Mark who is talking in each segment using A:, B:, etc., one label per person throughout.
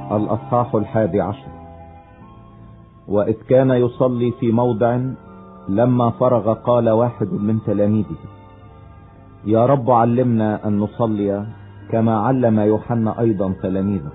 A: الأصحاح 11. وإذ كان يصلي في موضع لما فرغ قال واحد من تلاميذه: يا رب علمنا أن نصلي كما علم يوحنا أيضا تلاميذه.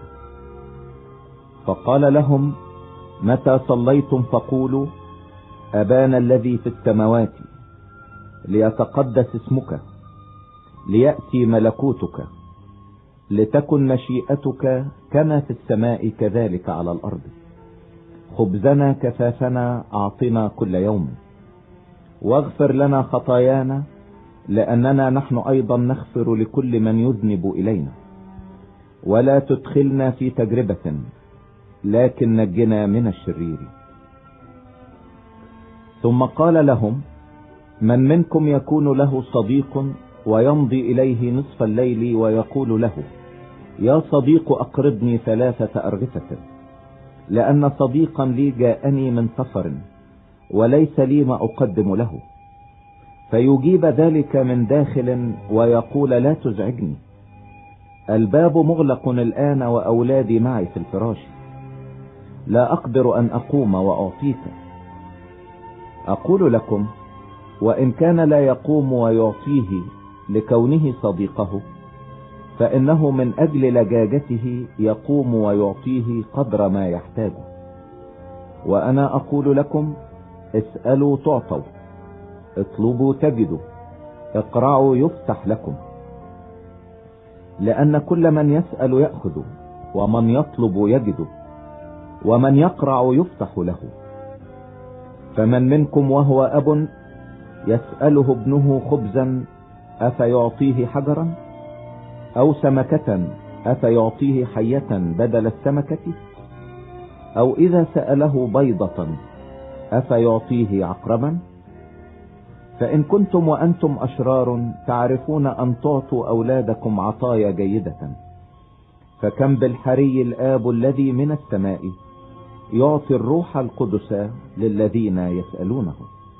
A: فقال لهم: متى صليتم فقولوا: أبانا الذي في السماوات، ليتقدس اسمك، ليأتي ملكوتك، لتكن مشيئتك كما في السماء كذلك على الأرض. خبزنا كفافنا أعطنا كل يوم، واغفر لنا خطايانا لأننا نحن أيضا نغفر لكل من يذنب إلينا، ولا تدخلنا في تجربة لكن نجنا من الشرير. ثم قال لهم: من منكم يكون له صديق ويمضي إليه نصف الليل ويقول له: يا صديق أقرضني 3 أرغفة، لأن صديقا لي جاءني من سفر وليس لي ما أقدم له، فيجيب ذلك من داخل ويقول: لا تزعجني، الباب مغلق الآن وأولادي معي في الفراش، لا أقدر أن أقوم وأعطيك. أقول لكم: وإن كان لا يقوم ويعطيه لكونه صديقه، فإنه من أجل لجاجته يقوم ويعطيه قدر ما يحتاج. وأنا أقول لكم: اسألوا تعطوا، اطلبوا تجدوا، اقرعوا يفتح لكم. لأن كل من يسأل يأخذ، ومن يطلب يجد، ومن يقرع يفتح له. فمن منكم وهو أب يسأله ابنه خبزا أفيعطيه حجرا، أو سمكة أفيعطيه حية بدل السمكة؟ أو إذا سأله بيضة أفيعطيه عقربا؟ فإن كنتم وأنتم أشرار تعرفون أن تعطوا أولادكم عطايا جيدة، فكم بالحري الآب الذي من السماء يعطي الروح القدس للذين يسألونه.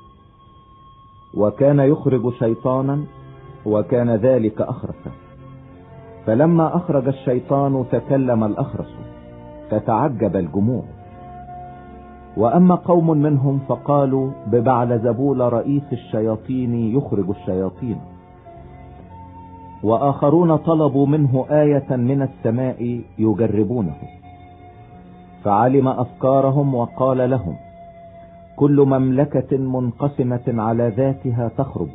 A: وكان يخرج شيطانا، وكان ذلك أخرس، فلما أخرج الشيطان تكلم الأخرس، فتعجب الجموع. وأما قوم منهم فقالوا: ببعلزبول رئيس الشياطين يخرج الشياطين. وآخرون طلبوا منه آية من السماء يجربونه، فعلم أفكارهم وقال لهم: كل مملكة منقسمة على ذاتها تخرب،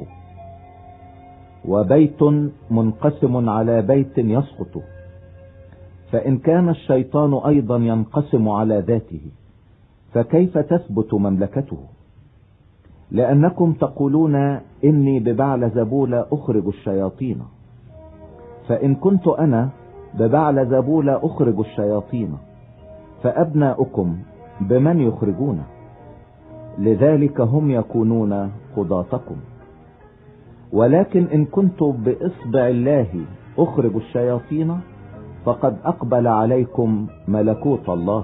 A: وبيت منقسم على بيت يسقط. فإن كان الشيطان أيضا ينقسم على ذاته، فكيف تثبت مملكته؟ لأنكم تقولون: إني ببعلزبول أخرج الشياطين. فإن كنت أنا ببعلزبول أخرج الشياطين، فأبناؤكم بمن يخرجون؟ لذلك هم يكونون قضاتكم. ولكن إن كنت بإصبع الله أخرج الشياطين، فقد أقبل عليكم ملكوت الله.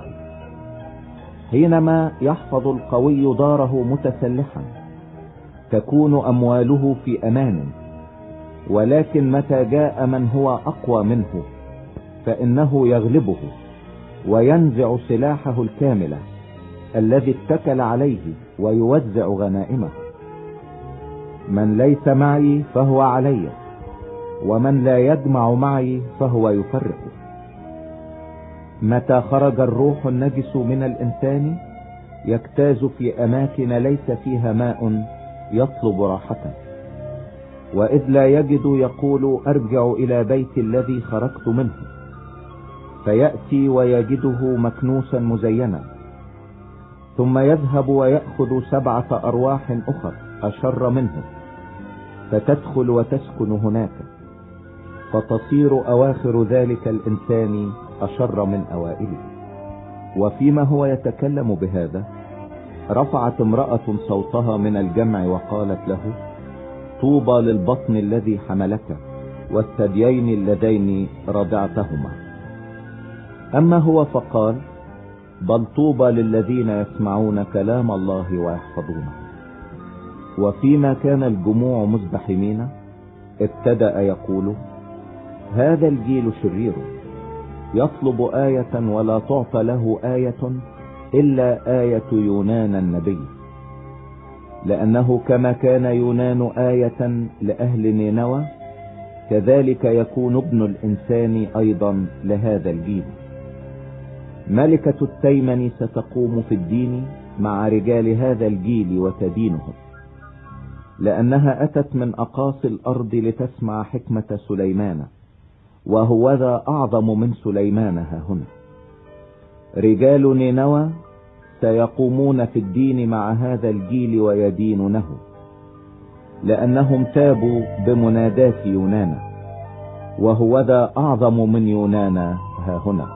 A: حينما يحفظ القوي داره متسلحا تكون أمواله في أمان، ولكن متى جاء من هو أقوى منه فإنه يغلبه وينزع سلاحه الكامل الذي اتكل عليه ويوزع غنائمه. من ليس معي فهو علي، ومن لا يجمع معي فهو يفرق. متى خرج الروح النجس من الإنسان يجتاز في أماكن ليس فيها ماء يطلب راحة، وإذ لا يجد يقول: أرجع إلى بيت الذي خرجت منه، فيأتي ويجده مكنوسا مزينا، ثم يذهب ويأخذ 7 أرواح أخر أشر منه، فتدخل وتسكن هناك، فتصير أواخر ذلك الإنسان أشر من أوائله. وفيما هو يتكلم بهذا رفعت امرأة صوتها من الجمع وقالت له: طوبى للبطن الذي حملك والثديين اللذين رضعتهما. أما هو فقال: بل طوبى للذين يسمعون كلام الله ويحفظونه. وفيما كان الجموع مزدحمين ابتدأ يقول: هذا الجيل شرير، يطلب آية ولا تعطى له آية إلا آية يونان النبي، لأنه كما كان يونان آية لأهل نينوى كذلك يكون ابن الإنسان أيضا لهذا الجيل. ملكة التيمن ستقوم في الدين مع رجال هذا الجيل وتدينهم، لأنها أتت من أقاصي الأرض لتسمع حكمة سليمان، وهوذا أعظم من سليمان ها هنا. رجال نينوى سيقومون في الدين مع هذا الجيل ويدينونه، لأنهم تابوا بمنادات يونان، وهوذا أعظم من يونان ها هنا.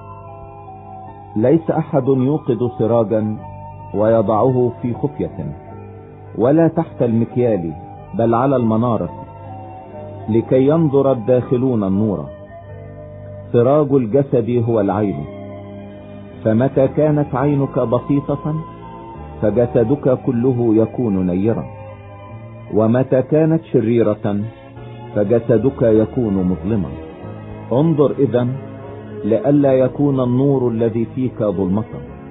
A: ليس أحد يوقد سراجا ويضعه في خفية ولا تحت المكيال، بل على المنارة، لكي ينظر الداخلون النور. سراج الجسد هو العين، فمتى كانت عينك بسيطة فجسدك كله يكون نيرا، ومتى كانت شريرة فجسدك يكون مظلما. انظر إذن لئلا يكون النور الذي فيك ظلمة.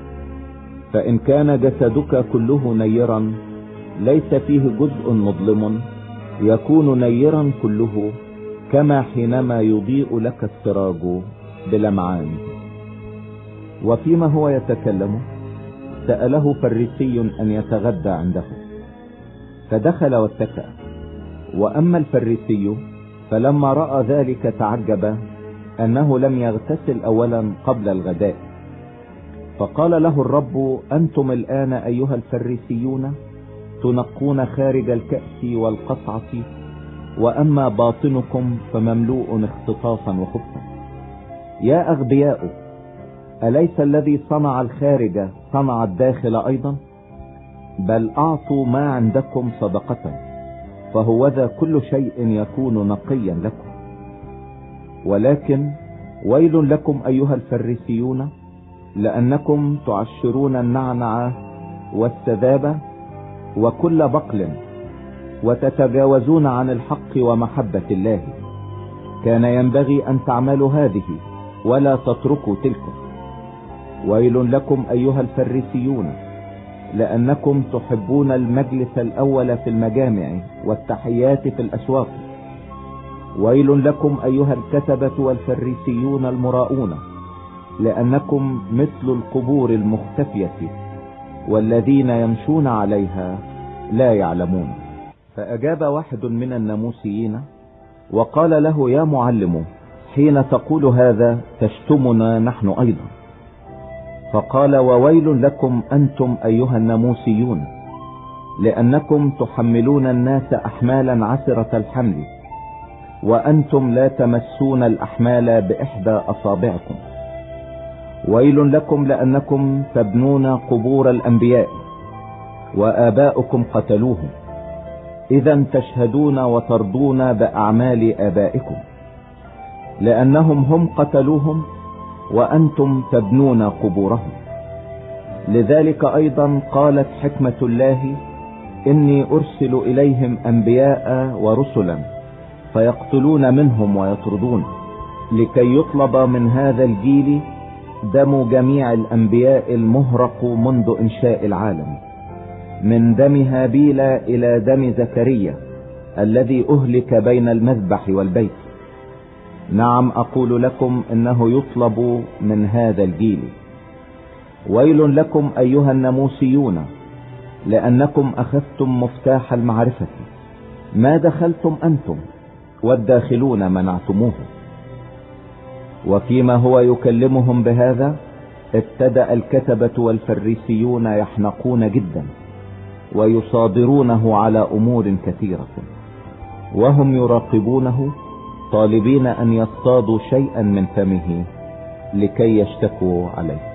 A: فإن كان جسدك كله نيرا ليس فيه جزء مظلم، يكون نيرا كله، كما حينما يضيء لك السراج بلمعان. وفيما هو يتكلم سأله فريسي أن يتغدى عنده، فدخل واتكأ. وأما الفريسي فلما رأى ذلك تعجب أنه لم يغتسل أولا قبل الغداء، فقال له الرب: أنتم الآن أيها الفريسيون تنقون خارج الكأس والقصعة، وأما باطنكم فمملوء اختطافا وخبثا. يا أغبياء، أليس الذي صنع الخارج صنع الداخل أيضا؟ بل أعطوا ما عندكم صدقة، فهوذا كل شيء يكون نقيا لكم. ولكن ويل لكم أيها الفريسيون، لأنكم تعشرون النعنع والسذابة وكل بقل، وتتجاوزون عن الحق ومحبة الله. كان ينبغي أن تعملوا هذه ولا تتركوا تلك. ويل لكم أيها الفريسيون، لأنكم تحبون المجلس الأول في المجامع والتحيات في الأسواق. ويل لكم أيها الكتبة والفريسيون المراؤون، لأنكم مثل القبور المختفية، والذين يمشون عليها لا يعلمون. فأجاب واحد من الناموسيين وقال له: يا معلم، حين تقول هذا تشتمنا نحن أيضا. فقال: وويل لكم أنتم أيها الناموسيون، لأنكم تحملون الناس أحمالا عسرة الحمل، وأنتم لا تمسون الأحمال بإحدى أصابعكم. ويل لكم لأنكم تبنون قبور الأنبياء، وآباؤكم قتلوهم، إذا تشهدون وترضون بأعمال آبائكم، لأنهم هم قتلوهم وأنتم تبنون قبورهم. لذلك أيضا قالت حكمة الله: إني أرسل إليهم أنبياء ورسلا فيقتلون منهم ويطردون، لكي يطلب من هذا الجيل دم جميع الأنبياء المهرق منذ إنشاء العالم، من دم هابيل إلى دم زكريا الذي أهلك بين المذبح والبيت. نعم أقول لكم إنه يطلب من هذا الجيل. ويل لكم أيها الناموسيون، لأنكم أخذتم مفتاح المعرفة، ما دخلتم أنتم والداخلون منعتموه. وفيما هو يكلمهم بهذا ابتدأ الكتبة والفريسيون يحنقون جدا ويصادرونه على أمور كثيرة، وهم يراقبونه طالبين أن يصطادوا شيئا من فمه لكي يشتكوا عليه.